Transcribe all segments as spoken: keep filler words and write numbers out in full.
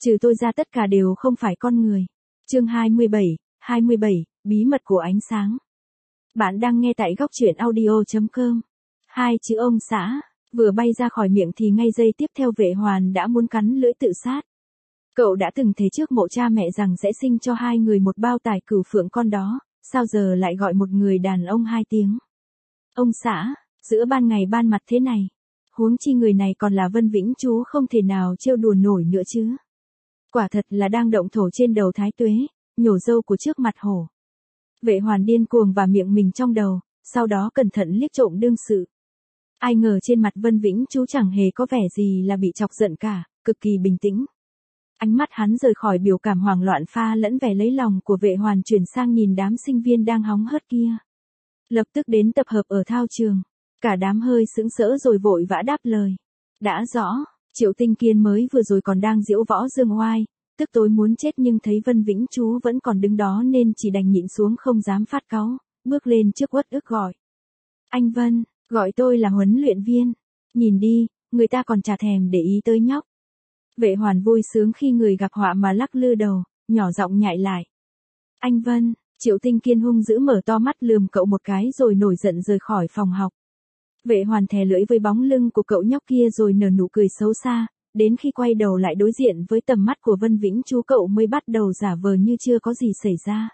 Trừ tôi ra tất cả đều không phải con người. Chương hai mươi bảy, hai mươi bảy, bí mật của ánh sáng. Bạn đang nghe tại góc truyện audio chấm com. Hai chữ ông xã, vừa bay ra khỏi miệng thì ngay giây tiếp theo Vệ Hoàn đã muốn cắn lưỡi tự sát. Cậu đã từng thề trước mộ cha mẹ rằng sẽ sinh cho hai người một bao tài cửu phượng con đó, sao giờ lại gọi một người đàn ông hai tiếng. Ông xã, giữa ban ngày ban mặt thế này. Huống chi người này còn là Vân Vĩnh Chú, không thể nào trêu đùa nổi nữa chứ. Quả thật là đang động thổ trên đầu Thái Tuế, nhổ râu của trước mặt hổ. Vệ Hoàn điên cuồng và miệng mình trong đầu, sau đó cẩn thận liếc trộm đương sự. Ai ngờ trên mặt Vân Vĩnh Chú chẳng hề có vẻ gì là bị chọc giận cả, cực kỳ bình tĩnh. Ánh mắt hắn rời khỏi biểu cảm hoảng loạn pha lẫn vẻ lấy lòng của Vệ Hoàn chuyển sang nhìn đám sinh viên đang hóng hớt kia. Lập tức đến tập hợp ở thao trường. Cả đám hơi sững sỡ rồi vội vã đáp lời. Đã rõ, Triệu Tinh Kiên mới vừa rồi còn đang giễu võ dương oai, tức tối muốn chết, nhưng thấy Vân Vĩnh Chú vẫn còn đứng đó nên chỉ đành nhịn xuống không dám phát cáu, bước lên trước uất ức gọi. Anh Vân, gọi tôi là huấn luyện viên. Nhìn đi, người ta còn chả thèm để ý tới nhóc. Vệ Hoàn vui sướng khi người gặp họa mà lắc lư đầu, nhỏ giọng nhại lại. Anh Vân, Triệu Tinh Kiên hung dữ mở to mắt lườm cậu một cái rồi nổi giận rời khỏi phòng học. Vệ Hoàn thè lưỡi với bóng lưng của cậu nhóc kia rồi nở nụ cười xấu xa, đến khi quay đầu lại đối diện với tầm mắt của Vân Vĩnh Chú cậu mới bắt đầu giả vờ như chưa có gì xảy ra.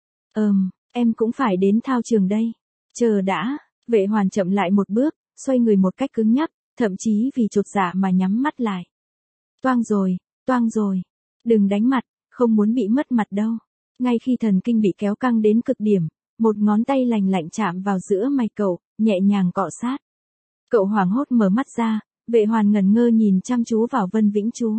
Ừm, em cũng phải đến thao trường đây. Chờ đã, Vệ Hoàn chậm lại một bước, xoay người một cách cứng nhắc, thậm chí vì chột dạ mà nhắm mắt lại. Toang rồi, toang rồi. Đừng đánh mặt, không muốn bị mất mặt đâu. Ngay khi thần kinh bị kéo căng đến cực điểm, một ngón tay lành lạnh chạm vào giữa mày cậu, nhẹ nhàng cọ sát. Cậu hoảng hốt mở mắt ra, Vệ Hoàn ngẩn ngơ nhìn chăm chú vào Vân Vĩnh Chú.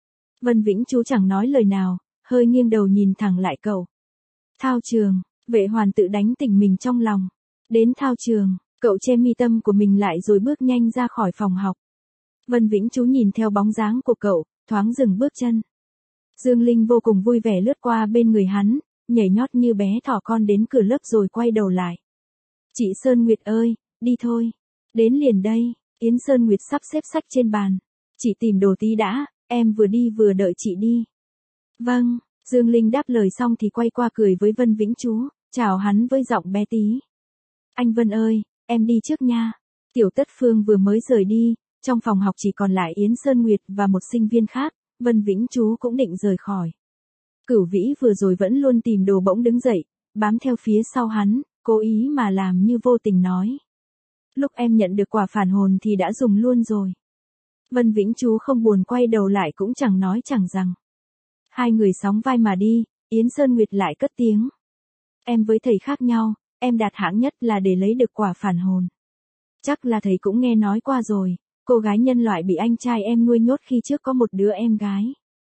Vân Vĩnh Chú chẳng nói lời nào, hơi nghiêng đầu nhìn thẳng lại cậu. Thao trường, Vệ Hoàn tự đánh tỉnh mình trong lòng. Đến thao trường, cậu che mi tâm của mình lại rồi bước nhanh ra khỏi phòng học. Vân Vĩnh Chú nhìn theo bóng dáng của cậu, thoáng dừng bước chân. Dương Linh vô cùng vui vẻ lướt qua bên người hắn, nhảy nhót như bé thỏ con đến cửa lớp rồi quay đầu lại. Chị Sơn Nguyệt ơi, đi thôi. Đến liền đây, Yến Sơn Nguyệt sắp xếp sách trên bàn. Chị tìm đồ tí đã, em vừa đi vừa đợi chị đi. Vâng, Dương Linh đáp lời xong thì quay qua cười với Vân Vĩnh Chú, chào hắn với giọng bé tí. Anh Vân ơi, em đi trước nha. Tiểu Tất Phương vừa mới rời đi, trong phòng học chỉ còn lại Yến Sơn Nguyệt và một sinh viên khác, Vân Vĩnh Chú cũng định rời khỏi. Cửu Vĩ vừa rồi vẫn luôn tìm đồ bỗng đứng dậy, bám theo phía sau hắn, cố ý mà làm như vô tình nói. Lúc em nhận được quả phản hồn thì đã dùng luôn rồi. Vân Vĩnh Chú không buồn quay đầu lại cũng chẳng nói chẳng rằng. Hai người sóng vai mà đi, Yến Sơn Nguyệt lại cất tiếng. Em với thầy khác nhau, em đạt hạng nhất là để lấy được quả phản hồn. Chắc là thầy cũng nghe nói qua rồi, cô gái nhân loại bị anh trai em nuôi nhốt khi trước có một đứa em gái.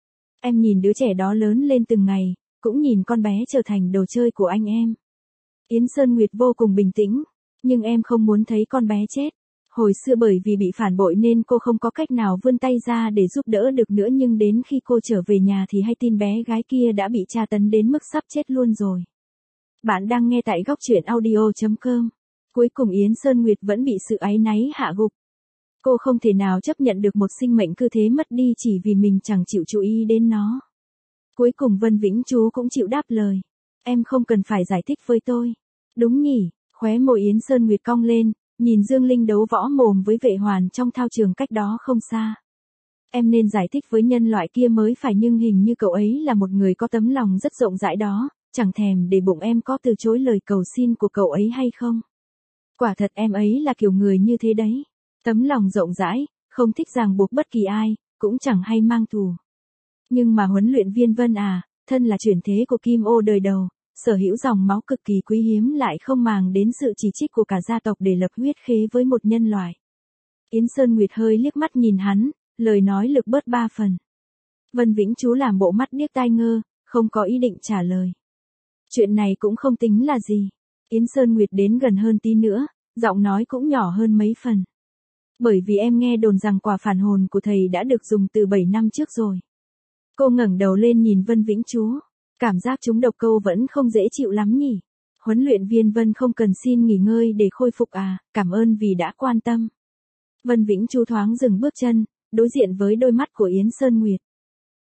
Em nhìn đứa trẻ đó lớn lên từng ngày, cũng nhìn con bé trở thành đồ chơi của anh em. Yến Sơn Nguyệt vô cùng bình tĩnh, nhưng em không muốn thấy con bé chết. Hồi xưa bởi vì bị phản bội nên cô không có cách nào vươn tay ra để giúp đỡ được nữa, nhưng đến khi cô trở về nhà thì hay tin bé gái kia đã bị tra tấn đến mức sắp chết luôn rồi. Bạn đang nghe tại góc truyện audio chấm com. Cuối cùng Yến Sơn Nguyệt vẫn bị sự áy náy hạ gục. Cô không thể nào chấp nhận được một sinh mệnh cứ thế mất đi chỉ vì mình chẳng chịu chú ý đến nó. Cuối cùng Vân Vĩnh Chú cũng chịu đáp lời. Em không cần phải giải thích với tôi. Đúng nhỉ, khóe môi Yến Sơn Nguyệt cong lên, nhìn Dương Linh đấu võ mồm với Vệ Hoàn trong thao trường cách đó không xa. Em nên giải thích với nhân loại kia mới phải, nhưng hình như cậu ấy là một người có tấm lòng rất rộng rãi đó, chẳng thèm để bụng em có từ chối lời cầu xin của cậu ấy hay không. Quả thật em ấy là kiểu người như thế đấy. Tấm lòng rộng rãi, không thích ràng buộc bất kỳ ai, cũng chẳng hay mang thù. Nhưng mà huấn luyện viên Vân à, thân là chuyển thế của Kim Ô đời đầu, sở hữu dòng máu cực kỳ quý hiếm lại không màng đến sự chỉ trích của cả gia tộc để lập huyết khế với một nhân loại. Yến Sơn Nguyệt hơi liếc mắt nhìn hắn, lời nói lực bớt ba phần. Vân Vĩnh Chú làm bộ mắt điếc tai ngơ, không có ý định trả lời. Chuyện này cũng không tính là gì. Yến Sơn Nguyệt đến gần hơn tí nữa, giọng nói cũng nhỏ hơn mấy phần. Bởi vì em nghe đồn rằng quả phản hồn của thầy đã được dùng từ bảy năm trước rồi. Cô ngẩng đầu lên nhìn Vân Vĩnh Chú. Cảm giác trúng độc câu vẫn không dễ chịu lắm nhỉ. Huấn luyện viên Vân không cần xin nghỉ ngơi để khôi phục à, cảm ơn vì đã quan tâm. Vân Vĩnh Chú thoáng dừng bước chân, đối diện với đôi mắt của Yến Sơn Nguyệt.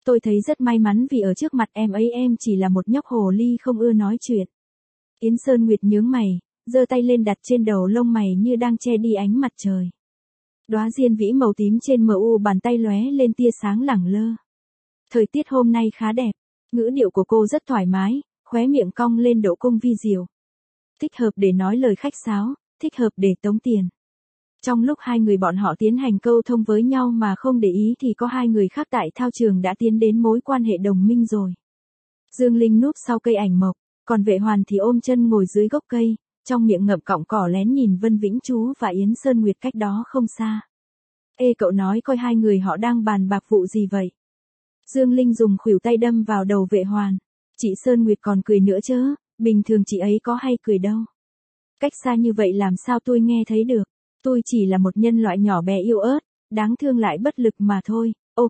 Tôi thấy rất may mắn vì ở trước mặt em ấy em chỉ là một nhóc hồ ly không ưa nói chuyện. Yến Sơn Nguyệt nhướng mày, giơ tay lên đặt trên đầu lông mày như đang che đi ánh mặt trời. Đóa diên vĩ màu tím trên mờ u bàn tay lóe lên tia sáng lẳng lơ. Thời tiết hôm nay khá đẹp, ngữ điệu của cô rất thoải mái, khóe miệng cong lên độ cung vi diệu. Thích hợp để nói lời khách sáo, thích hợp để tống tiền. Trong lúc hai người bọn họ tiến hành câu thông với nhau mà không để ý thì có hai người khác tại thao trường đã tiến đến mối quan hệ đồng minh rồi. Dương Linh núp sau cây ảnh mộc, còn Vệ Hoàn thì ôm chân ngồi dưới gốc cây, trong miệng ngậm cọng cỏ lén nhìn Vân Vĩnh Chú và Yến Sơn Nguyệt cách đó không xa. Ê cậu nói coi hai người họ đang bàn bạc vụ gì vậy? Dương Linh dùng khuỷu tay đâm vào đầu Vệ Hoàn. Chị Sơn Nguyệt còn cười nữa chứ, bình thường chị ấy có hay cười đâu. Cách xa như vậy làm sao tôi nghe thấy được, tôi chỉ là một nhân loại nhỏ bé yếu ớt, đáng thương lại bất lực mà thôi, ok.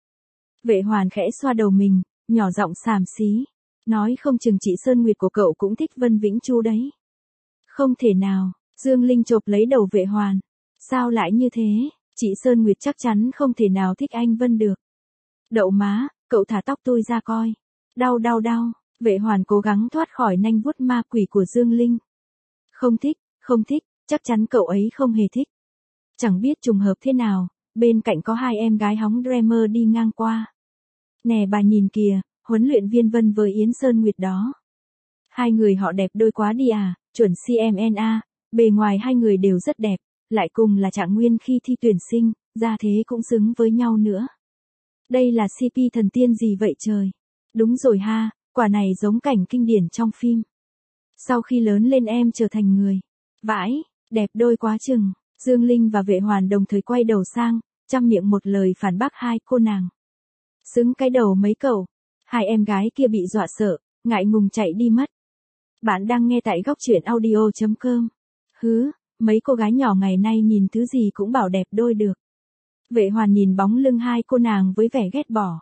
Vệ Hoàn khẽ xoa đầu mình, nhỏ giọng xàm xí. Nói không chừng chị Sơn Nguyệt của cậu cũng thích Vân Vĩnh Chú đấy. Không thể nào, Dương Linh chộp lấy đầu Vệ Hoàn. Sao lại như thế, chị Sơn Nguyệt chắc chắn không thể nào thích anh Vân được. Đậu má, cậu thả tóc tôi ra coi. Đau đau đau, Vệ Hoàn cố gắng thoát khỏi nanh vuốt ma quỷ của Dương Linh. Không thích, không thích, chắc chắn cậu ấy không hề thích. Chẳng biết trùng hợp thế nào, bên cạnh có hai em gái hóng Dreamer đi ngang qua. Nè bà nhìn kìa, huấn luyện viên Vân với Yến Sơn Nguyệt đó. Hai người họ đẹp đôi quá đi à, chuẩn xê em en a, bề ngoài hai người đều rất đẹp, lại cùng là trạng nguyên khi thi tuyển sinh, ra thế cũng xứng với nhau nữa. Đây là xê pê thần tiên gì vậy trời? Đúng rồi ha, quả này giống cảnh kinh điển trong phim. Sau khi lớn lên em trở thành người. Vãi, đẹp đôi quá chừng. Dương Linh và Vệ Hoàn đồng thời quay đầu sang, chăm miệng một lời phản bác hai cô nàng. Xứng cái đầu mấy cậu. Hai em gái kia bị dọa sợ, ngại ngùng chạy đi mất. Bạn đang nghe tại góc truyện audio chấm com. Hứ, mấy cô gái nhỏ ngày nay nhìn thứ gì cũng bảo đẹp đôi được. Vệ Hoàn nhìn bóng lưng hai cô nàng với vẻ ghét bỏ.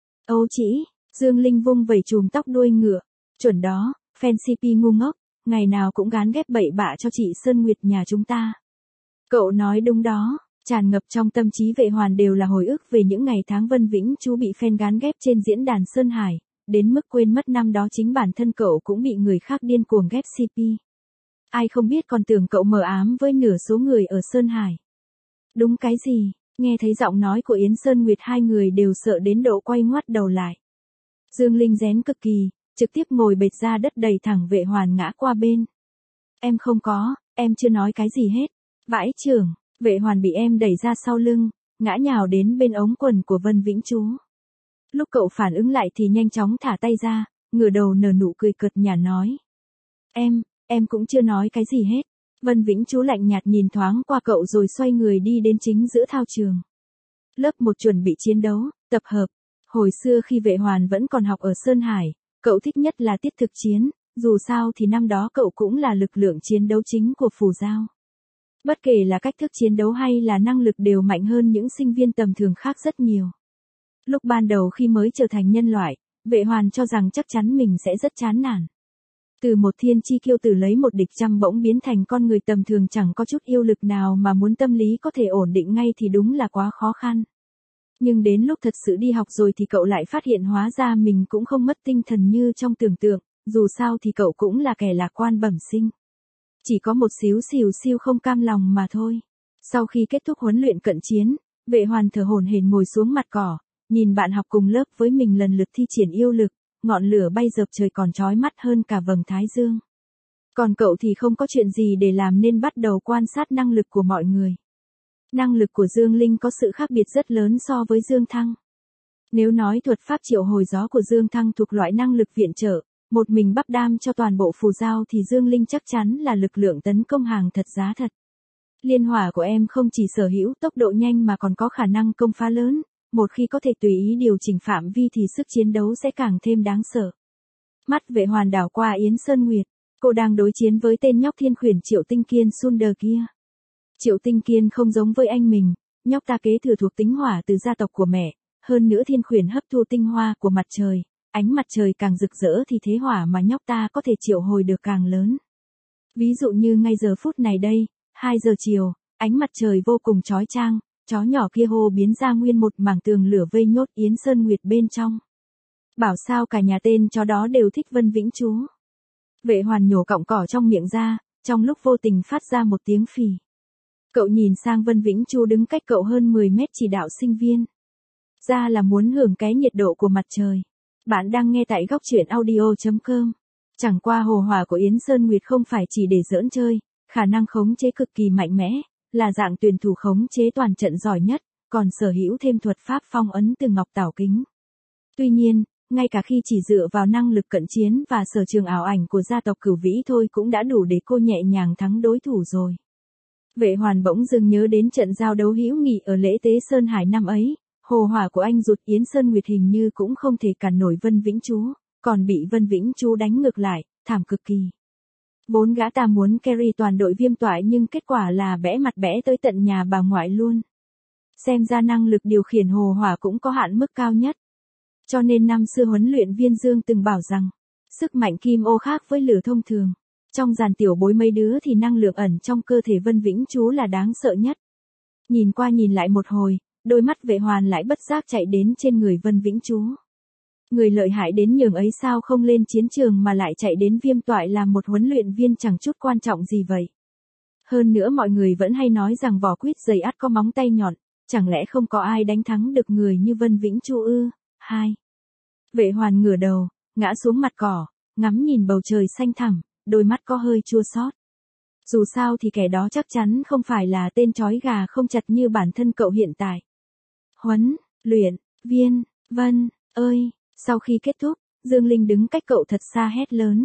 Âu chỉ, Dương Linh vung vẩy chùm tóc đuôi ngựa. Chuẩn đó, fan xê pê ngu ngốc, ngày nào cũng gán ghép bậy bạ cho chị Sơn Nguyệt nhà chúng ta. Cậu nói đúng đó, tràn ngập trong tâm trí Vệ Hoàn đều là hồi ức về những ngày tháng Vân Vĩnh Chú bị fan gán ghép trên diễn đàn Sơn Hải, đến mức quên mất năm đó chính bản thân cậu cũng bị người khác điên cuồng ghép xê pê. Ai không biết còn tưởng cậu mờ ám với nửa số người ở Sơn Hải. Đúng cái gì, nghe thấy giọng nói của Yến Sơn Nguyệt hai người đều sợ đến độ quay ngoắt đầu lại. Dương Linh rén cực kỳ, trực tiếp ngồi bệt ra đất đẩy thẳng Vệ Hoàn ngã qua bên. Em không có, em chưa nói cái gì hết. Vãi trưởng, Vệ Hoàn bị em đẩy ra sau lưng, ngã nhào đến bên ống quần của Vân Vĩnh Chú. Lúc cậu phản ứng lại thì nhanh chóng thả tay ra, ngửa đầu nở nụ cười cợt nhả nói. Em, em cũng chưa nói cái gì hết. Vân Vĩnh Chú lạnh nhạt nhìn thoáng qua cậu rồi xoay người đi đến chính giữa thao trường. Lớp một chuẩn bị chiến đấu, tập hợp. Hồi xưa khi Vệ Hoàn vẫn còn học ở Sơn Hải, cậu thích nhất là tiết thực chiến, dù sao thì năm đó cậu cũng là lực lượng chiến đấu chính của Phù Giao. Bất kể là cách thức chiến đấu hay là năng lực đều mạnh hơn những sinh viên tầm thường khác rất nhiều. Lúc ban đầu khi mới trở thành nhân loại, Vệ Hoàn cho rằng chắc chắn mình sẽ rất chán nản. Từ một thiên chi kiêu tử lấy một địch trăm bỗng biến thành con người tầm thường chẳng có chút yêu lực nào mà muốn tâm lý có thể ổn định ngay thì đúng là quá khó khăn. Nhưng đến lúc thật sự đi học rồi thì cậu lại phát hiện hóa ra mình cũng không mất tinh thần như trong tưởng tượng, dù sao thì cậu cũng là kẻ lạc quan bẩm sinh. Chỉ có một xíu xìu siêu không cam lòng mà thôi. Sau khi kết thúc huấn luyện cận chiến, Vệ Hoàn thở hổn hển ngồi xuống mặt cỏ, nhìn bạn học cùng lớp với mình lần lượt thi triển yêu lực, ngọn lửa bay dập trời còn chói mắt hơn cả vầng thái dương. Còn cậu thì không có chuyện gì để làm nên bắt đầu quan sát năng lực của mọi người. Năng lực của Dương Linh có sự khác biệt rất lớn so với Dương Thăng. Nếu nói thuật pháp triệu hồi gió của Dương Thăng thuộc loại năng lực viện trợ, một mình bắp đam cho toàn bộ Phù Giao thì Dương Linh chắc chắn là lực lượng tấn công hàng thật giá thật. Liên hỏa của em không chỉ sở hữu tốc độ nhanh mà còn có khả năng công phá lớn, một khi có thể tùy ý điều chỉnh phạm vi thì sức chiến đấu sẽ càng thêm đáng sợ. Mắt Vệ Hoàn đảo qua Yến Sơn Nguyệt, cô đang đối chiến với tên nhóc thiên khuyển Triệu Tinh Kiên Sunder kia. Triệu Tinh Kiên không giống với anh mình, nhóc ta kế thừa thuộc tính hỏa từ gia tộc của mẹ, hơn nữa thiên khuyển hấp thu tinh hoa của mặt trời, ánh mặt trời càng rực rỡ thì thế hỏa mà nhóc ta có thể triệu hồi được càng lớn. Ví dụ như ngay giờ phút này đây, hai giờ chiều, ánh mặt trời vô cùng chói chang, chó nhỏ kia hô biến ra nguyên một mảng tường lửa vây nhốt Yến Sơn Nguyệt bên trong. Bảo sao cả nhà tên chó đó đều thích Vân Vĩnh Chú. Vệ Hoàn nhổ cọng cỏ trong miệng ra, trong lúc vô tình phát ra một tiếng phì. Cậu nhìn sang Vân Vĩnh Chú đứng cách cậu hơn mười mét chỉ đạo sinh viên. Ra là muốn hưởng cái nhiệt độ của mặt trời. Bạn đang nghe tại góc truyện audio chấm com. Chẳng qua hồ hỏa của Yến Sơn Nguyệt không phải chỉ để giỡn chơi, khả năng khống chế cực kỳ mạnh mẽ, là dạng tuyển thủ khống chế toàn trận giỏi nhất, còn sở hữu thêm thuật pháp phong ấn từ ngọc tảo kính. Tuy nhiên, ngay cả khi chỉ dựa vào năng lực cận chiến và sở trường ảo ảnh của gia tộc Cửu Vĩ thôi cũng đã đủ để cô nhẹ nhàng thắng đối thủ rồi. Vệ Hoàn bỗng dưng nhớ đến trận giao đấu hữu nghị ở lễ tế Sơn Hải năm ấy, hồ hỏa của anh ruột Yến Sơn Nguyệt hình như cũng không thể cản nổi Vân Vĩnh Chú, còn bị Vân Vĩnh Chú đánh ngược lại, thảm cực kỳ. Bốn gã ta muốn carry toàn đội Viêm Toại nhưng kết quả là bẽ mặt bẽ tới tận nhà bà ngoại luôn. Xem ra năng lực điều khiển hồ hỏa cũng có hạn mức cao nhất. Cho nên năm xưa huấn luyện viên Dương từng bảo rằng, sức mạnh kim ô khác với lửa thông thường. Trong dàn tiểu bối mấy đứa thì năng lượng ẩn trong cơ thể Vân Vĩnh Chú là đáng sợ nhất. Nhìn qua nhìn lại một hồi, đôi mắt Vệ Hoàn lại bất giác chạy đến trên người Vân Vĩnh Chú. Người lợi hại đến nhường ấy sao không lên chiến trường mà lại chạy đến Viêm Toại làm một huấn luyện viên chẳng chút quan trọng gì vậy. Hơn nữa mọi người vẫn hay nói rằng vỏ quýt dày ắt có móng tay nhọn, chẳng lẽ không có ai đánh thắng được người như Vân Vĩnh Chú ư? Hai. Vệ Hoàn ngửa đầu, ngã xuống mặt cỏ, ngắm nhìn bầu trời xanh thẳm, đôi mắt có hơi chua xót. Dù sao thì kẻ đó chắc chắn không phải là tên chói gà không chặt như bản thân cậu hiện tại. Huấn, luyện, viên, Vân, ơi, sau khi kết thúc, Dương Linh đứng cách cậu thật xa hét lớn.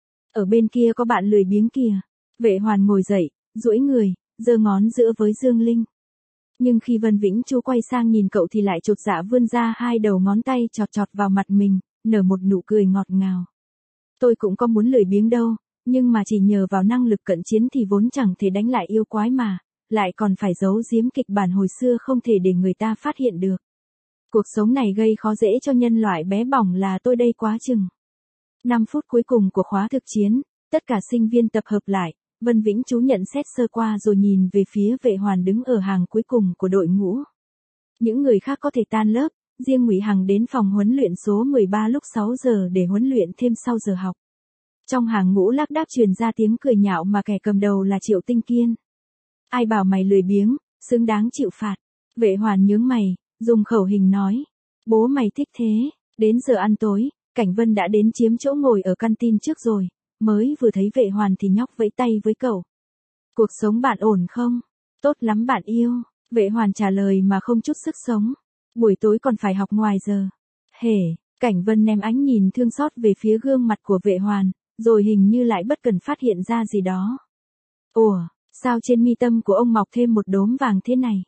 Ở bên kia có bạn lười biếng kìa. Vệ Hoàn ngồi dậy, duỗi người, giơ ngón giữa với Dương Linh. Nhưng khi Vân Vĩnh Chú quay sang nhìn cậu thì lại chột dạ vươn ra hai đầu ngón tay chọt chọt vào mặt mình, nở một nụ cười ngọt ngào. Tôi cũng có muốn lười biếng đâu, nhưng mà chỉ nhờ vào năng lực cận chiến thì vốn chẳng thể đánh lại yêu quái mà, lại còn phải giấu giếm kịch bản hồi xưa không thể để người ta phát hiện được. Cuộc sống này gây khó dễ cho nhân loại bé bỏng là tôi đây quá chừng. năm phút cuối cùng của khóa thực chiến, tất cả sinh viên tập hợp lại, Vân Vĩnh Chú nhận xét sơ qua rồi nhìn về phía Vệ Hoàn đứng ở hàng cuối cùng của đội ngũ. Những người khác có thể tan lớp, riêng Ngụy Hằng đến phòng huấn luyện số mười ba lúc sáu giờ để huấn luyện thêm sau giờ học. Trong hàng ngũ lác đác truyền ra tiếng cười nhạo mà kẻ cầm đầu là Triệu Tinh Kiên. Ai bảo mày lười biếng, xứng đáng chịu phạt. Vệ Hoàn nhướng mày, dùng khẩu hình nói. Bố mày thích thế, đến giờ ăn tối, Cảnh Vân đã đến chiếm chỗ ngồi ở canteen trước rồi, mới vừa thấy Vệ Hoàn thì nhóc vẫy tay với cậu. Cuộc sống bạn ổn không? Tốt lắm bạn yêu, Vệ Hoàn trả lời mà không chút sức sống. Buổi tối còn phải học ngoài giờ. Hề, Cảnh Vân ném ánh nhìn thương xót về phía gương mặt của Vệ Hoàn, rồi hình như lại bất cần phát hiện ra gì đó. Ủa, sao trên mi tâm của ông mọc thêm một đốm vàng thế này?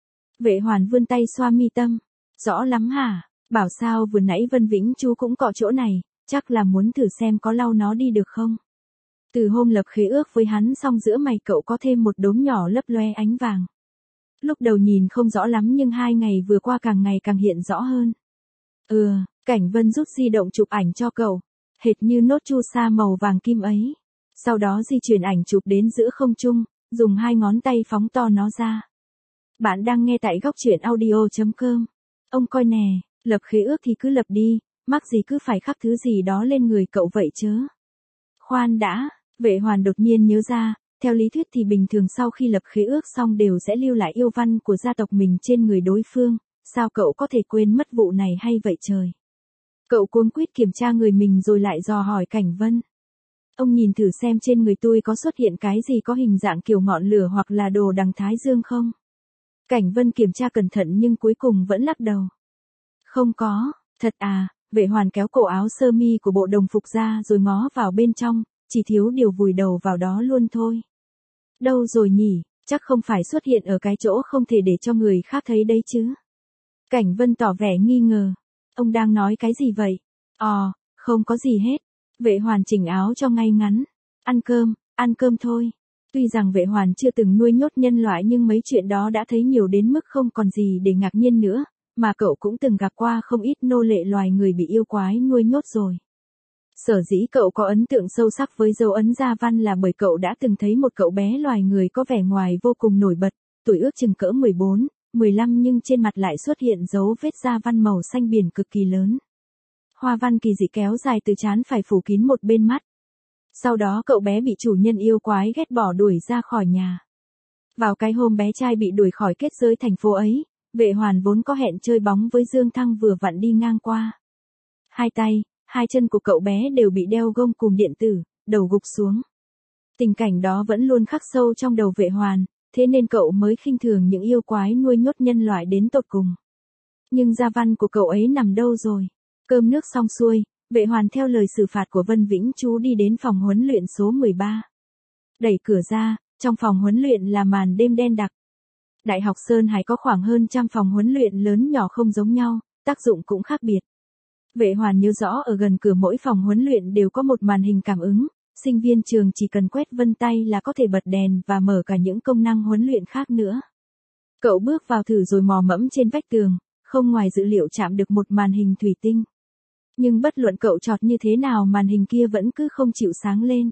Vệ Hoàn vươn tay xoa mi tâm. Rõ lắm hả? Bảo sao vừa nãy Vân Vĩnh Chú cũng cọ chỗ này, chắc là muốn thử xem có lau nó đi được không? Từ hôm lập khế ước với hắn xong giữa mày cậu có thêm một đốm nhỏ lấp loe ánh vàng. Lúc đầu nhìn không rõ lắm nhưng hai ngày vừa qua càng ngày càng hiện rõ hơn. Ừ, Cảnh Vân rút di động chụp ảnh cho cậu, hệt như nốt chu sa màu vàng kim ấy. Sau đó di chuyển ảnh chụp đến giữa không trung, dùng hai ngón tay phóng to nó ra. Bạn đang nghe tại góc truyện audio chấm com. Ông coi nè, lập khế ước thì cứ lập đi, mắc gì cứ phải khắc thứ gì đó lên người cậu vậy chớ. Khoan đã, Vệ Hoàn đột nhiên nhớ ra, theo lý thuyết thì bình thường sau khi lập khế ước xong đều sẽ lưu lại yêu văn của gia tộc mình trên người đối phương, sao cậu có thể quên mất vụ này hay vậy trời. Cậu cuống quýt kiểm tra người mình rồi lại dò hỏi Cảnh Vân. Ông nhìn thử xem trên người tôi có xuất hiện cái gì có hình dạng kiểu ngọn lửa hoặc là đồ đằng Thái Dương không? Cảnh Vân kiểm tra cẩn thận nhưng cuối cùng vẫn lắc đầu. Không có, thật à, Vệ Hoàn kéo cổ áo sơ mi của bộ đồng phục ra rồi ngó vào bên trong, chỉ thiếu điều vùi đầu vào đó luôn thôi. Đâu rồi nhỉ, chắc không phải xuất hiện ở cái chỗ không thể để cho người khác thấy đấy chứ. Cảnh Vân tỏ vẻ nghi ngờ. Ông đang nói cái gì vậy? Ồ, không có gì hết. Vệ Hoàn chỉnh áo cho ngay ngắn. Ăn cơm, ăn cơm thôi. Tuy rằng Vệ Hoàn chưa từng nuôi nhốt nhân loại nhưng mấy chuyện đó đã thấy nhiều đến mức không còn gì để ngạc nhiên nữa, mà cậu cũng từng gặp qua không ít nô lệ loài người bị yêu quái nuôi nhốt rồi. Sở dĩ cậu có ấn tượng sâu sắc với dấu ấn gia văn là bởi cậu đã từng thấy một cậu bé loài người có vẻ ngoài vô cùng nổi bật, tuổi ước chừng cỡ mười bốn, mười lăm nhưng trên mặt lại xuất hiện dấu vết da văn màu xanh biển cực kỳ lớn. Hoa văn kỳ dị kéo dài từ trán phải phủ kín một bên mắt. Sau đó cậu bé bị chủ nhân yêu quái ghét bỏ đuổi ra khỏi nhà. Vào cái hôm bé trai bị đuổi khỏi kết giới thành phố ấy, Vệ Hoàn vốn có hẹn chơi bóng với Dương Thăng vừa vặn đi ngang qua. Hai tay, hai chân của cậu bé đều bị đeo gông cùm điện tử, đầu gục xuống. Tình cảnh đó vẫn luôn khắc sâu trong đầu Vệ Hoàn, thế nên cậu mới khinh thường những yêu quái nuôi nhốt nhân loại đến tột cùng. Nhưng gia văn của cậu ấy nằm đâu rồi? Cơm nước xong xuôi, Vệ Hoàn theo lời xử phạt của Vân Vĩnh Chú đi đến phòng huấn luyện số mười ba. Đẩy cửa ra, trong phòng huấn luyện là màn đêm đen đặc. Đại học Sơn Hải có khoảng hơn trăm phòng huấn luyện lớn nhỏ không giống nhau, tác dụng cũng khác biệt. Vệ Hoàn nhớ rõ ở gần cửa mỗi phòng huấn luyện đều có một màn hình cảm ứng, sinh viên trường chỉ cần quét vân tay là có thể bật đèn và mở cả những công năng huấn luyện khác nữa. Cậu bước vào thử rồi mò mẫm trên vách tường, không ngoài dự liệu chạm được một màn hình thủy tinh. Nhưng bất luận cậu chọt như thế nào màn hình kia vẫn cứ không chịu sáng lên.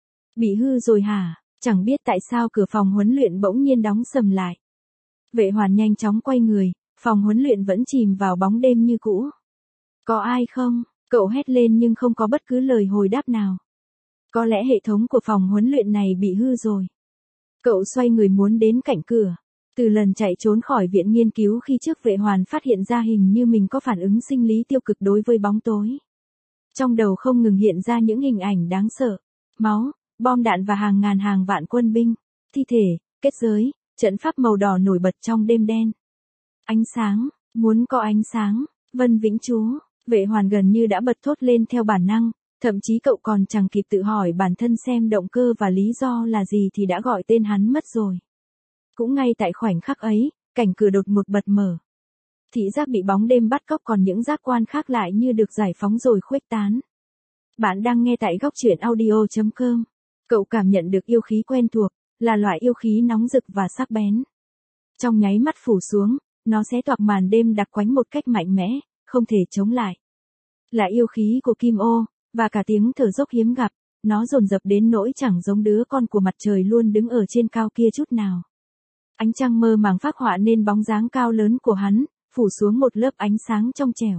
Bị hư rồi hả? Chẳng biết tại sao cửa phòng huấn luyện bỗng nhiên đóng sầm lại. Vệ Hoàn nhanh chóng quay người, phòng huấn luyện vẫn chìm vào bóng đêm như cũ. Có ai không? Cậu hét lên nhưng không có bất cứ lời hồi đáp nào. Có lẽ hệ thống của phòng huấn luyện này bị hư rồi. Cậu xoay người muốn đến cạnh cửa. Từ lần chạy trốn khỏi viện nghiên cứu khi trước Vệ Hoàn phát hiện ra hình như mình có phản ứng sinh lý tiêu cực đối với bóng tối. Trong đầu không ngừng hiện ra những hình ảnh đáng sợ. Máu, bom đạn và hàng ngàn hàng vạn quân binh, thi thể, kết giới, trận pháp màu đỏ nổi bật trong đêm đen. Ánh sáng, muốn có ánh sáng, Vân Vĩnh Chú, Vệ Hoàn gần như đã bật thốt lên theo bản năng, thậm chí cậu còn chẳng kịp tự hỏi bản thân xem động cơ và lý do là gì thì đã gọi tên hắn mất rồi. Cũng ngay tại khoảnh khắc ấy, cảnh cửa đột ngột bật mở. Thị giác bị bóng đêm bắt cóc còn những giác quan khác lại như được giải phóng rồi khuếch tán. Bạn đang nghe tại góc truyện audio chấm com. Cậu cảm nhận được yêu khí quen thuộc, là loại yêu khí nóng rực và sắc bén. Trong nháy mắt phủ xuống, nó xé toạc màn đêm đặc quánh một cách mạnh mẽ, không thể chống lại. Là yêu khí của Kim Ô, và cả tiếng thở dốc hiếm gặp, nó dồn dập đến nỗi chẳng giống đứa con của mặt trời luôn đứng ở trên cao kia chút nào. Ánh trăng mơ màng phác họa nên bóng dáng cao lớn của hắn, phủ xuống một lớp ánh sáng trong trẻo.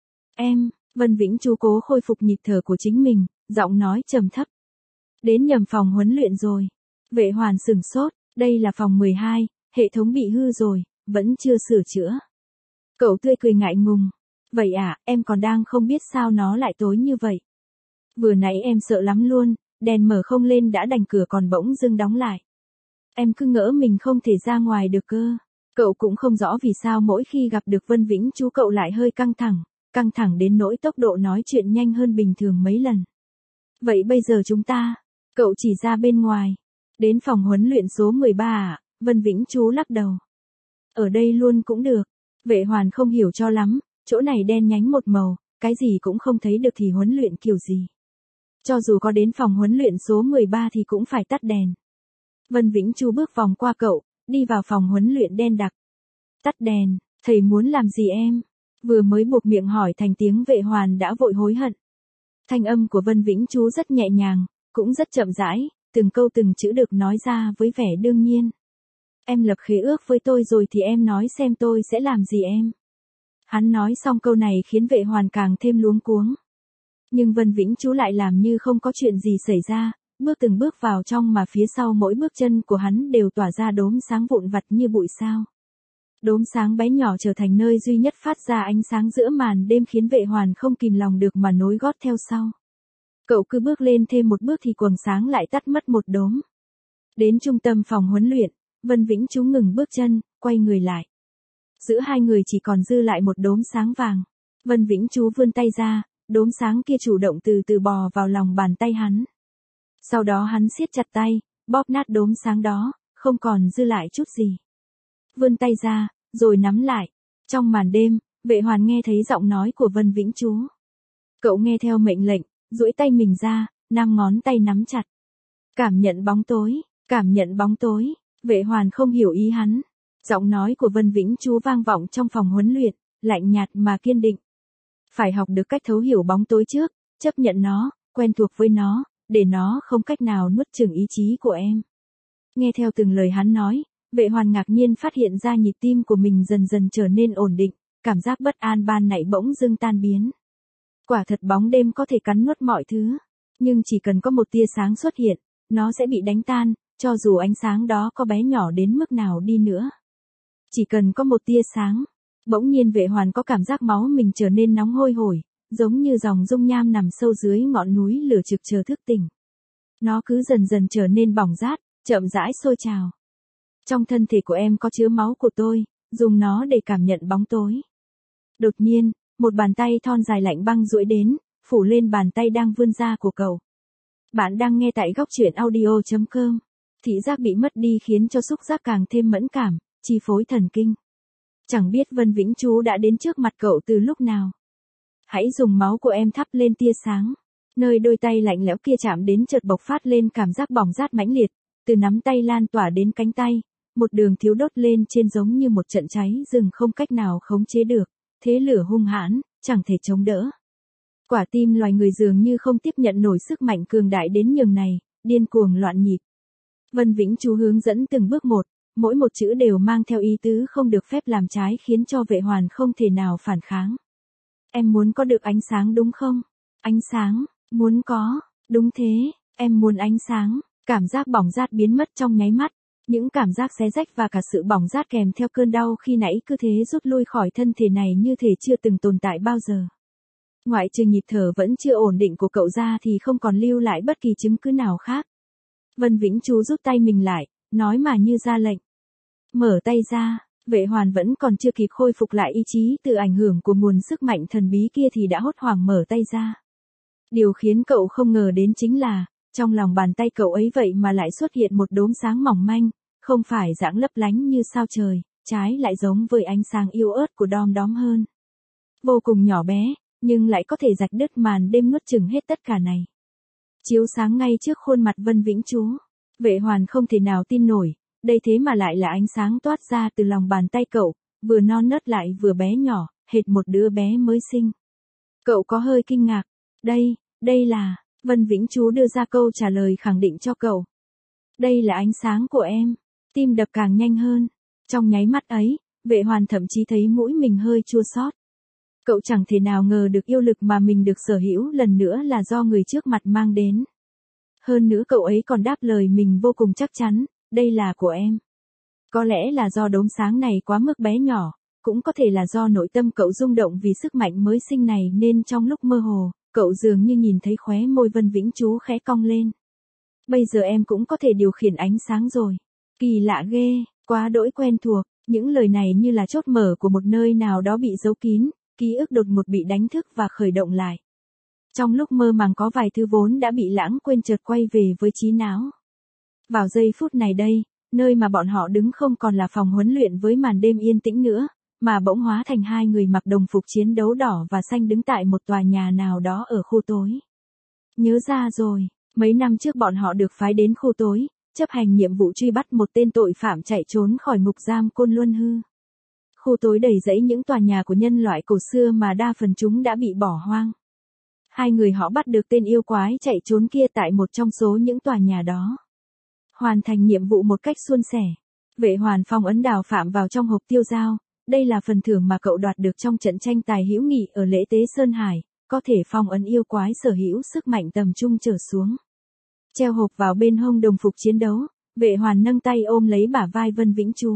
Em, Vân Vĩnh Chú cố khôi phục nhịp thở của chính mình, giọng nói trầm thấp. Đến nhầm phòng huấn luyện rồi. Vệ Hoàn sửng sốt, đây là phòng mười hai, hệ thống bị hư rồi, vẫn chưa sửa chữa. Cậu tươi cười ngại ngùng. Vậy à, em còn đang không biết sao nó lại tối như vậy. Vừa nãy em sợ lắm luôn, đèn mở không lên đã đành cửa còn bỗng dưng đóng lại. Em cứ ngỡ mình không thể ra ngoài được cơ. Cậu cũng không rõ vì sao mỗi khi gặp được Vân Vĩnh Chú cậu lại hơi căng thẳng, căng thẳng đến nỗi tốc độ nói chuyện nhanh hơn bình thường mấy lần. Vậy bây giờ chúng ta, cậu chỉ ra bên ngoài. Đến phòng huấn luyện số mười ba à, Vân Vĩnh Chú lắc đầu. Ở đây luôn cũng được. Vệ Hoàn không hiểu cho lắm, chỗ này đen nhánh một màu, cái gì cũng không thấy được thì huấn luyện kiểu gì. Cho dù có đến phòng huấn luyện số mười ba thì cũng phải tắt đèn. Vân Vĩnh Chú bước vòng qua cậu, đi vào phòng huấn luyện đen đặc. Tắt đèn, thầy muốn làm gì em? Vừa mới buộc miệng hỏi thành tiếng Vệ Hoàn đã vội hối hận. Thanh âm của Vân Vĩnh Chú rất nhẹ nhàng, cũng rất chậm rãi, từng câu từng chữ được nói ra với vẻ đương nhiên. Em lập khế ước với tôi rồi thì em nói xem tôi sẽ làm gì em. Hắn nói xong câu này khiến Vệ Hoàn càng thêm luống cuống. Nhưng Vân Vĩnh Chú lại làm như không có chuyện gì xảy ra, bước từng bước vào trong mà phía sau mỗi bước chân của hắn đều tỏa ra đốm sáng vụn vặt như bụi sao. Đốm sáng bé nhỏ trở thành nơi duy nhất phát ra ánh sáng giữa màn đêm khiến Vệ Hoàn không kìm lòng được mà nối gót theo sau. Cậu cứ bước lên thêm một bước thì quầng sáng lại tắt mất một đốm. Đến trung tâm phòng huấn luyện, Vân Vĩnh Chú ngừng bước chân, quay người lại. Giữa hai người chỉ còn dư lại một đốm sáng vàng. Vân Vĩnh Chú vươn tay ra, đốm sáng kia chủ động từ từ bò vào lòng bàn tay hắn. Sau đó hắn siết chặt tay, bóp nát đốm sáng đó, không còn dư lại chút gì. Vươn tay ra, rồi nắm lại. Trong màn đêm, Vệ Hoàn nghe thấy giọng nói của Vân Vĩnh Chú. Cậu nghe theo mệnh lệnh, duỗi tay mình ra, năm ngón tay nắm chặt. Cảm nhận bóng tối, cảm nhận bóng tối. Vệ Hoàn không hiểu ý hắn. Giọng nói của Vân Vĩnh Chú vang vọng trong phòng huấn luyện, lạnh nhạt mà kiên định. Phải học được cách thấu hiểu bóng tối trước, chấp nhận nó, quen thuộc với nó, để nó không cách nào nuốt chửng ý chí của em. Nghe theo từng lời hắn nói, Vệ Hoàn ngạc nhiên phát hiện ra nhịp tim của mình dần dần trở nên ổn định, cảm giác bất an ban nãy bỗng dưng tan biến. Quả thật bóng đêm có thể cắn nuốt mọi thứ, nhưng chỉ cần có một tia sáng xuất hiện, nó sẽ bị đánh tan, cho dù ánh sáng đó có bé nhỏ đến mức nào đi nữa. Chỉ cần có một tia sáng, bỗng nhiên Vệ Hoàn có cảm giác máu mình trở nên nóng hôi hổi, giống như dòng dung nham nằm sâu dưới ngọn núi lửa trực chờ thức tỉnh. Nó cứ dần dần trở nên bỏng rát, chậm rãi sôi trào. Trong thân thể của em có chứa máu của tôi, dùng nó để cảm nhận bóng tối. Đột nhiên, một bàn tay thon dài lạnh băng duỗi đến, phủ lên bàn tay đang vươn ra của cậu. Bạn đang nghe tại góc truyện audio chấm com. Thị giác bị mất đi khiến cho xúc giác càng thêm mẫn cảm, chi phối thần kinh. Chẳng biết Vân Vĩnh Chú đã đến trước mặt cậu từ lúc nào. Hãy dùng máu của em thắp lên tia sáng. Nơi đôi tay lạnh lẽo kia chạm đến chợt bộc phát lên cảm giác bỏng rát mãnh liệt, từ nắm tay lan tỏa đến cánh tay, một đường thiếu đốt lên trên giống như một trận cháy rừng không cách nào khống chế được, thế lửa hung hãn, chẳng thể chống đỡ. Quả tim loài người dường như không tiếp nhận nổi sức mạnh cường đại đến nhường này, điên cuồng loạn nhịp. Vân Vĩnh Chú hướng dẫn từng bước một, mỗi một chữ đều mang theo ý tứ không được phép làm trái khiến cho Vệ Hoàn không thể nào phản kháng. Em muốn có được ánh sáng đúng không? Ánh sáng, muốn có, đúng thế, em muốn ánh sáng. Cảm giác bỏng rát biến mất trong nháy mắt, những cảm giác xé rách và cả sự bỏng rát kèm theo cơn đau khi nãy cứ thế rút lui khỏi thân thể này như thể chưa từng tồn tại bao giờ. Ngoại trừ nhịp thở vẫn chưa ổn định của cậu ra thì không còn lưu lại bất kỳ chứng cứ nào khác. Vân Vĩnh Chú rút tay mình lại, nói mà như ra lệnh. Mở tay ra, Vệ Hoàn vẫn còn chưa kịp khôi phục lại ý chí từ ảnh hưởng của nguồn sức mạnh thần bí kia thì đã hốt hoảng mở tay ra. Điều khiến cậu không ngờ đến chính là, trong lòng bàn tay cậu ấy vậy mà lại xuất hiện một đốm sáng mỏng manh, không phải dạng lấp lánh như sao trời, trái lại giống với ánh sáng yếu ớt của đom đóm hơn. Vô cùng nhỏ bé, nhưng lại có thể rạch đứt màn đêm nuốt chửng hết tất cả này. Chiếu sáng ngay trước khuôn mặt Vân Vĩnh Chú. Vệ Hoàn không thể nào tin nổi, đây thế mà lại là ánh sáng toát ra từ lòng bàn tay cậu, vừa non nớt lại vừa bé nhỏ, hệt một đứa bé mới sinh. Cậu có hơi kinh ngạc. Đây, đây là... Vân Vĩnh Chú đưa ra câu trả lời khẳng định cho cậu. Đây là ánh sáng của em. Tim đập càng nhanh hơn. Trong nháy mắt ấy, Vệ Hoàn thậm chí thấy mũi mình hơi chua xót. Cậu chẳng thể nào ngờ được yêu lực mà mình được sở hữu lần nữa là do người trước mặt mang đến. Hơn nữa cậu ấy còn đáp lời mình vô cùng chắc chắn, đây là của em. Có lẽ là do đốm sáng này quá mức bé nhỏ, cũng có thể là do nội tâm cậu rung động vì sức mạnh mới sinh này nên trong lúc mơ hồ, cậu dường như nhìn thấy khóe môi Vân Vĩnh Chú khẽ cong lên. Bây giờ em cũng có thể điều khiển ánh sáng rồi. Kỳ lạ ghê, quá đỗi quen thuộc, những lời này như là chốt mở của một nơi nào đó bị giấu kín, ký ức đột ngột bị đánh thức và khởi động lại. Trong lúc mơ màng có vài thứ vốn đã bị lãng quên chợt quay về với trí não. Vào giây phút này đây, nơi mà bọn họ đứng không còn là phòng huấn luyện với màn đêm yên tĩnh nữa, mà bỗng hóa thành hai người mặc đồng phục chiến đấu đỏ và xanh đứng tại một tòa nhà nào đó ở khu tối. Nhớ ra rồi, mấy năm trước bọn họ được phái đến khu tối, chấp hành nhiệm vụ truy bắt một tên tội phạm chạy trốn khỏi ngục giam Côn Luân Hư. Khu tối đầy rẫy những tòa nhà của nhân loại cổ xưa mà đa phần chúng đã bị bỏ hoang. Hai người họ bắt được tên yêu quái chạy trốn kia tại một trong số những tòa nhà đó. Hoàn thành nhiệm vụ một cách suôn sẻ. Vệ Hoàn phong ấn Đào Phạm vào trong hộp tiêu dao. Đây là phần thưởng mà cậu đoạt được trong trận tranh tài hữu nghị ở lễ tế Sơn Hải, có thể phong ấn yêu quái sở hữu sức mạnh tầm trung trở xuống. Treo hộp vào bên hông đồng phục chiến đấu, Vệ Hoàn nâng tay ôm lấy bả vai Vân Vĩnh Chú.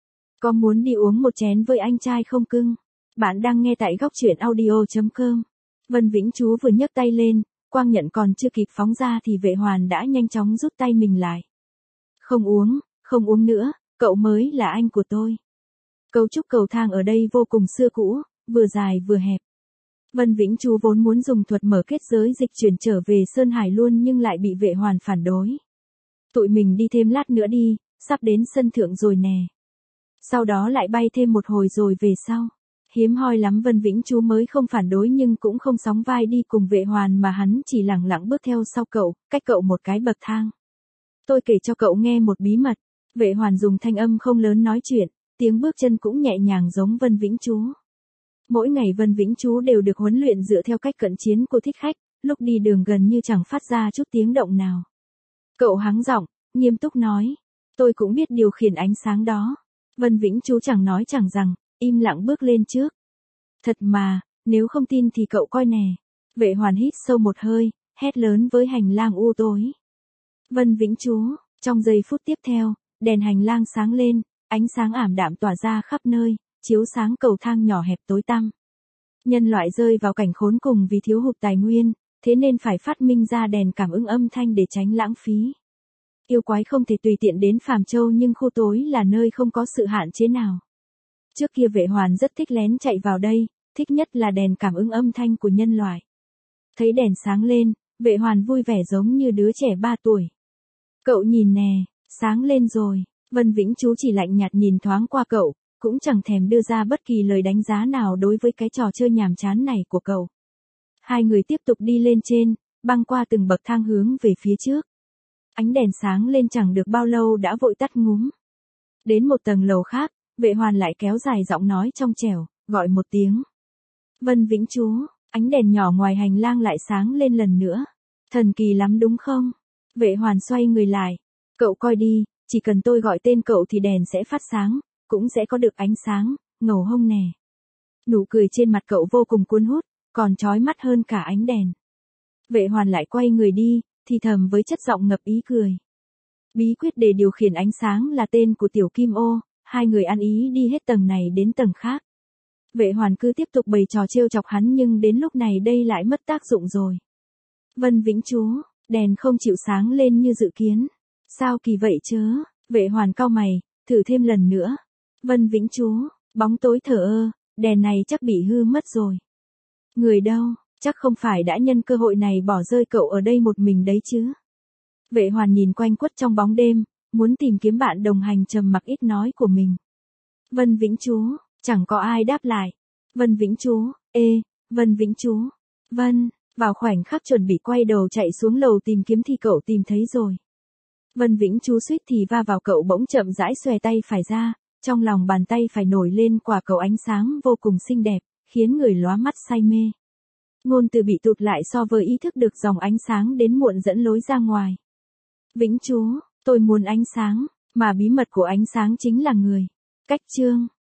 Có muốn đi uống một chén với anh trai không cưng? Bạn đang nghe tại góc truyện audio chấm com. Vân Vĩnh Chú vừa nhấc tay lên, quang nhận còn chưa kịp phóng ra thì Vệ Hoàn đã nhanh chóng rút tay mình lại. Không uống, không uống nữa, cậu mới là anh của tôi. Cấu trúc cầu thang ở đây vô cùng xưa cũ, vừa dài vừa hẹp. Vân Vĩnh Chú vốn muốn dùng thuật mở kết giới dịch chuyển trở về Sơn Hải luôn nhưng lại bị Vệ Hoàn phản đối. Tụi mình đi thêm lát nữa đi, sắp đến sân thượng rồi nè. Sau đó lại bay thêm một hồi rồi về sau. Hiếm hoi lắm Vân Vĩnh Chú mới không phản đối nhưng cũng không sóng vai đi cùng Vệ Hoàn mà hắn chỉ lẳng lặng bước theo sau cậu, cách cậu một cái bậc thang. Tôi kể cho cậu nghe một bí mật. Vệ Hoàn dùng thanh âm không lớn nói chuyện, tiếng bước chân cũng nhẹ nhàng giống Vân Vĩnh Chú. Mỗi ngày Vân Vĩnh Chú đều được huấn luyện dựa theo cách cận chiến của thích khách, lúc đi đường gần như chẳng phát ra chút tiếng động nào. Cậu hắng giọng, nghiêm túc nói. Tôi cũng biết điều khiển ánh sáng đó. Vân Vĩnh Chú chẳng nói chẳng rằng, im lặng bước lên trước. Thật mà, nếu không tin thì cậu coi nè. Vệ Hoàn hít sâu một hơi, hét lớn với hành lang u tối. Vân Vĩnh Chú, trong giây phút tiếp theo, đèn hành lang sáng lên, ánh sáng ảm đạm tỏa ra khắp nơi, chiếu sáng cầu thang nhỏ hẹp tối tăm. Nhân loại rơi vào cảnh khốn cùng vì thiếu hụt tài nguyên, thế nên phải phát minh ra đèn cảm ứng âm thanh để tránh lãng phí. Yêu quái không thể tùy tiện đến Phàm Châu nhưng khu tối là nơi không có sự hạn chế nào. Trước kia Vệ Hoàn rất thích lén chạy vào đây, thích nhất là đèn cảm ứng âm thanh của nhân loại. Thấy đèn sáng lên, Vệ Hoàn vui vẻ giống như đứa trẻ ba tuổi. Cậu nhìn nè, sáng lên rồi. Vân Vĩnh Chú chỉ lạnh nhạt nhìn thoáng qua cậu, cũng chẳng thèm đưa ra bất kỳ lời đánh giá nào đối với cái trò chơi nhàm chán này của cậu. Hai người tiếp tục đi lên trên, băng qua từng bậc thang hướng về phía trước. Ánh đèn sáng lên chẳng được bao lâu đã vội tắt ngúm. Đến một tầng lầu khác, Vệ Hoàn lại kéo dài giọng nói trong trẻo, gọi một tiếng. Vân Vĩnh Chú, ánh đèn nhỏ ngoài hành lang lại sáng lên lần nữa. Thần kỳ lắm đúng không? Vệ Hoàn xoay người lại. Cậu coi đi, chỉ cần tôi gọi tên cậu thì đèn sẽ phát sáng, cũng sẽ có được ánh sáng, ngầu hông nè. Nụ cười trên mặt cậu vô cùng cuốn hút, còn chói mắt hơn cả ánh đèn. Vệ Hoàn lại quay người đi, thì thầm với chất giọng ngập ý cười. Bí quyết để điều khiển ánh sáng là tên của Tiểu Kim Ô, hai người ăn ý đi hết tầng này đến tầng khác. Vệ Hoàn cứ tiếp tục bày trò trêu chọc hắn nhưng đến lúc này đây lại mất tác dụng rồi. Vân Vĩnh Chú, đèn không chịu sáng lên như dự kiến. Sao kỳ vậy chớ? Vệ Hoàn cau mày, thử thêm lần nữa. Vân Vĩnh Chú, bóng tối thờ ơ, đèn này chắc bị hư mất rồi. Người đâu, chắc không phải đã nhân cơ hội này bỏ rơi cậu ở đây một mình đấy chứ. Vệ Hoàn nhìn quanh quất trong bóng đêm, muốn tìm kiếm bạn đồng hành trầm mặc ít nói của mình. Vân Vĩnh Chú, chẳng có ai đáp lại. Vân Vĩnh Chú, ê, Vân Vĩnh Chú, Vân, vào khoảnh khắc chuẩn bị quay đầu chạy xuống lầu tìm kiếm thì cậu tìm thấy rồi. Vân Vĩnh Chú suýt thì va vào cậu bỗng chậm rãi xòe tay phải ra, trong lòng bàn tay phải nổi lên quả cầu ánh sáng vô cùng xinh đẹp, khiến người lóa mắt say mê. Ngôn từ bị tụt lại so với ý thức được dòng ánh sáng đến muộn dẫn lối ra ngoài. Vĩnh Chú, tôi muốn ánh sáng, mà bí mật của ánh sáng chính là người. Cách chương